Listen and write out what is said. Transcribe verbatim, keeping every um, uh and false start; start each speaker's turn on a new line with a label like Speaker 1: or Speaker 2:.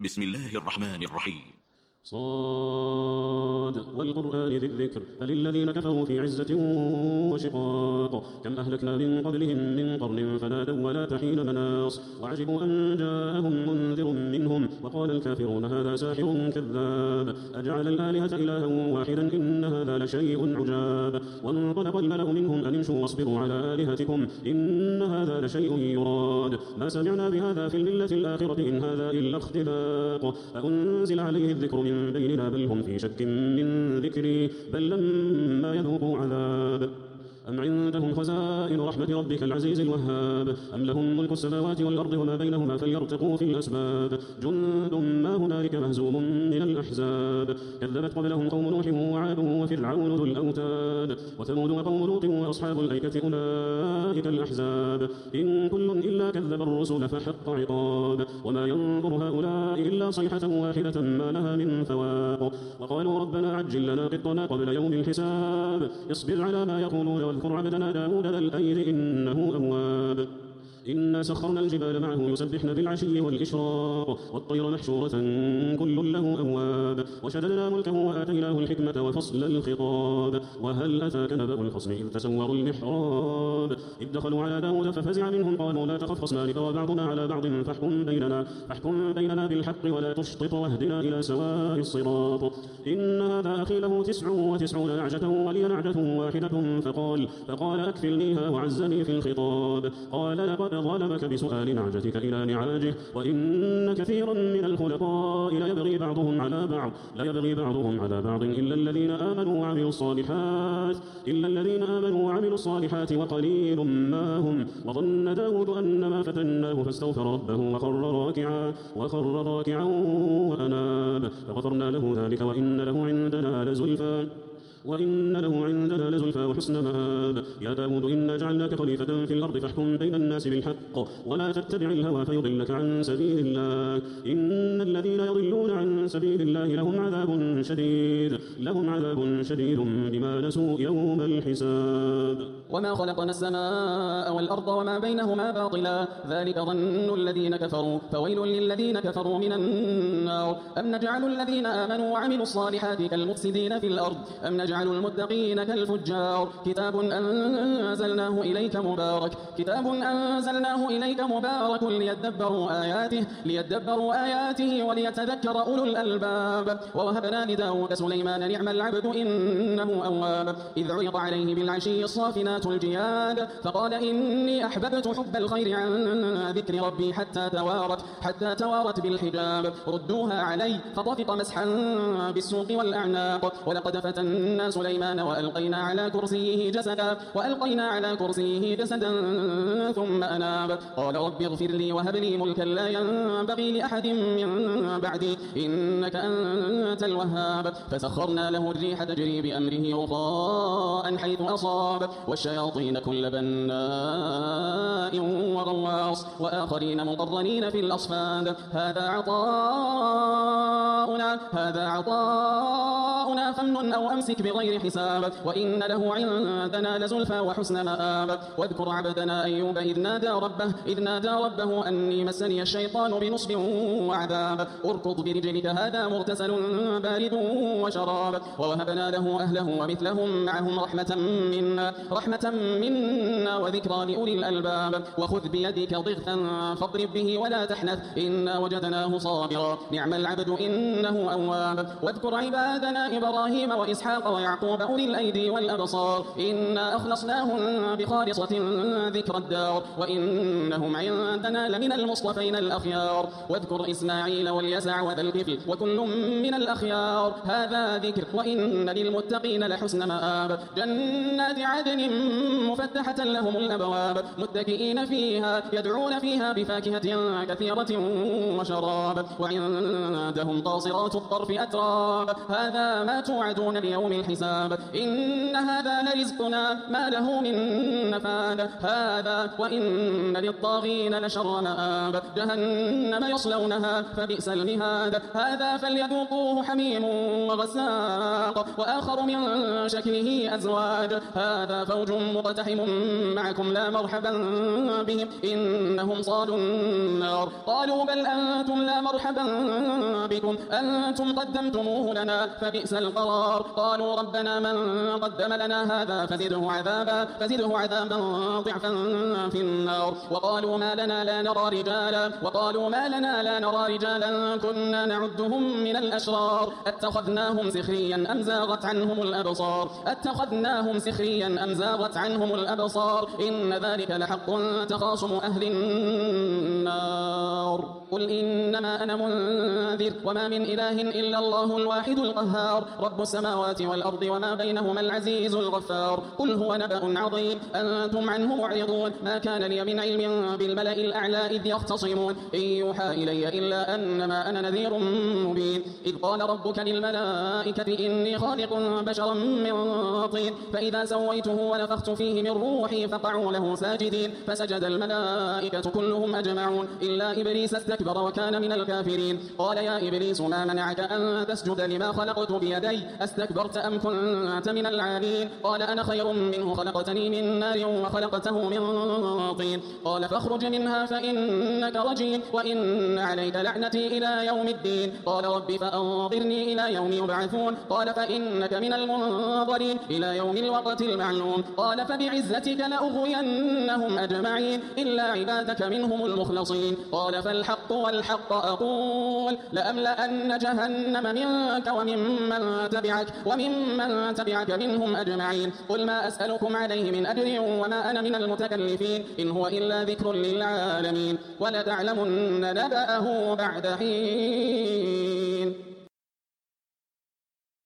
Speaker 1: بسم الله الرحمن الرحيم.
Speaker 2: صاد والقرآن ذي الذكر فللذين كفروا في عزة وشقاق كم أهلكنا من قبلهم من قرن فنادوا ولا تحين مناص وعجبوا أن جاءهم منذر منهم وقال الكافرون هذا ساحر كذاب أجعل الآلهة إلها واحدا إن هذا لشيء عجاب وانطلق الملأ منهم أن امشوا واصبروا على آلهتكم إن هذا لشيء يراد ما سمعنا بهذا في الملة الآخرة إن هذا إلا اختلاق أأنزل عليه الذكر من بيننا بل هم في شك من ذكري بل لما يذوقوا عذاب أم عندهم خزائن رحمة ربك العزيز الوهاب أم لهم ملك السماوات والأرض وما بينهما فليرتقوا في الأسباب جند ما هنالك مهزوم من الأحزاب كذبت قبلهم قوم نوح وعاد وفرعون ذو الأوتاد وثمود وقوم لوط وأصحاب الأيكة أولئك الأحزاب إن كل إلا كذب الرسل فحق عقاب وما ينظر هؤلاء إلا صيحة واحدة ما لها من فواق وقالوا ربنا عجل لنا قطنا قبل يوم الحساب اصبر على ما يقولون واذكر عبدنا داود ذا الأيد إنه أواب إنا سخرنا الجبال معه يسبحن بالعشي والإشراق والطير محشورة كل له أواب وشددنا ملكه وآتيناه الحكمة وفصل الخطاب وهل أتاك نبأ الخصم إذ تسوروا المحراب إذ دخلوا على داود ففزع منهم قالوا لا تخف خصمان بغى بعضنا على بعض فاحكم بيننا فاحكم بيننا بالحق ولا تشطط واهدنا إلى سواء الصراط إن هذا أخي له تسع وتسعون نعجة ولي نعجة واحدة فقال فقال أكفلنيها وعزني في الخطاب قال لقد ظلمك بسؤال نعجتك إلى نعاجه وإن كثيرا من الخلقاء ليبغي بعضهم على بعض لا يبغي بعضهم على بعض إلا الذين آمنوا وعملوا الصالحات إلا الذين آمنوا وعملوا الصالحات وقليل ما هم وظن داود أن ما فتناه فاستغفر ربه وخر راكعا وخر راكعا وأناب فغفرنا له ذلك وإن له عندنا لزلفى وإن له عندنا لزلفى وحسن مآب يا داود إنا جعلناك خليفة في الأرض فاحكم بين الناس بالحق ولا تتبع الهوى فيضلك عن سبيل الله إن الذين يضلون عن سبيل الله لهم عذاب شديد لهم عذاب شديد بما نسوا يوم الحساب
Speaker 3: وما خلقنا السماء والأرض وما بينهما باطلا ذلك ظن الذين كفروا فويل للذين كفروا من النار أم نجعل الذين آمنوا وعملوا الصالحات كالمفسدين في الأرض أم نجعل المتقين كالفجار كتاب أنزلناه إليك مبارك كتاب أنزلناه إليك مبارك ليدبروا آياته ليدبروا آياته وليتذكر أولو الألباب ووهبنا لداود سليمان نعم العبد إنه أواب إذ عرض عليه بالعشي الصافنات الجياد فقال إني أحببت حب الخير عن ذكر ربي حتى توارت حتى توارت بالحجاب ردوها علي فطفق مسحا بالسوق والأعناق ولقد فتنا سليمان وألقينا على كرسيه جسدا وألقينا على كرسيه جسدا ثم أناب قال رب اغفر لي وهب لي ملكا لا ينبغي لأحد من بعدي إنك أنت الوهاب فسخرنا له الريح تجري بأمره رخاء حيث أصاب والشياطين كل بناء وغواص وآخرين مقرنين في الأصفاد هذا عطاؤنا هذا عطاؤنا فمن أو أمسك بغير حساب وإن له عندنا لزلفى وحسن مآب واذكر عبدنا أيوب إذ نادى ربه إذ نادى ربه أني مسني الشيطان بنصب وعذاب اركض برجلك هذا مغتسل بارد وشراب ووهبنا له أهله ومثلهم معهم رحمة منا رحمة منا وذكرى لأولي الألباب وخذ بيدك ضغثا فاضرب به ولا تحنث إنا وجدناه صابرا نعم العبد إنه أواب واذكر عبادنا إبراهيم وإسحاق ويعقوب أولي الأيدي والأبصار إنا أخلصناهم بخالصة ذكر الدار وإنهم عندنا لمن المصطفين الأخيار واذكر إسماعيل واليسع وذا الكفل وكل من الأخيار هذا ذكر وإن للمتقين لحسن مآب جنات عدن مفتحة لهم الأبواب متكئين فيها يدعون فيها بفاكهة كثيرة وشراب وعندهم قاصرات الطرف أتراب هذا ما توعدون ليوم الحساب إن هذا لرزقنا ما له من نفاد هذا وإن للطاغين لشر مآب جهنم يصلونها فبئس المهاد هذا فليذوقوه حميم وغساق وآخر من شكله أزواج هذا فوج مقتحم معكم لا مرحبا بهم إنهم صالوا النار قالوا بل أنتم لا مرحبا بكم أنتم قدمتموه لنا فبئس القرار قالوا ربنا من قدم لنا هذا فزده عذابا فزده عذابا ضعفا في النار وقالوا ما لنا لا نرى رجالا وقالوا ما لنا لا نرى رجالا كنا نعدهم من الأشرار اتخذناهم سخريا أم زاغت عنهم الأبصار اتخذناهم سخريا أم زاغت عنهم الأبصار إن ذلك لحق تخاصم أهل النار قل إنما أنا منذر وما من إله إلا الله الواحد القهار رب السماوات والأرض وما بينهما العزيز الغفار قل هو نبأ عظيم أنتم عنه معرضون ما كان لي من علم بالملأ الأعلى إذ يختصمون إن يوحى إلي إلا أنما أنا نذير مبين إذ قال ربك للملائكة إني خالق بشرا من طين فإذا سويته ونفخت فيه من روحي فقعوا له ساجدين فسجد الملائكة كلهم أجمعون إلا إبليس استكبر وكان من الكافرين قال يا إبليس ما منعك أن تسجد لما خلقت بيدي أستكبرت أم كنت من العالين قال أنا خير منه خلقتني من نار وخلقته من طين قال فاخرج منها فإنك رجيم وإن عليك لعنتي إلى يوم الدين قال رب فأنظرني إلى يوم يبعثون قال فإنك من المنظرين إلى يوم الوقت المعلوم قال فبعزتك لأغوينهم أجمعين إلا عبادك منهم المخلصين قال فالحق والحق أقول لأملأن جهنم منك وممن تبعك وممن تبعك منهم أجمعين قل ما أسألكم عليه من أجر وما أنا من المتكلفين إن هو إلا ذكر للعالمين ولتعلمن نبأه بعد حين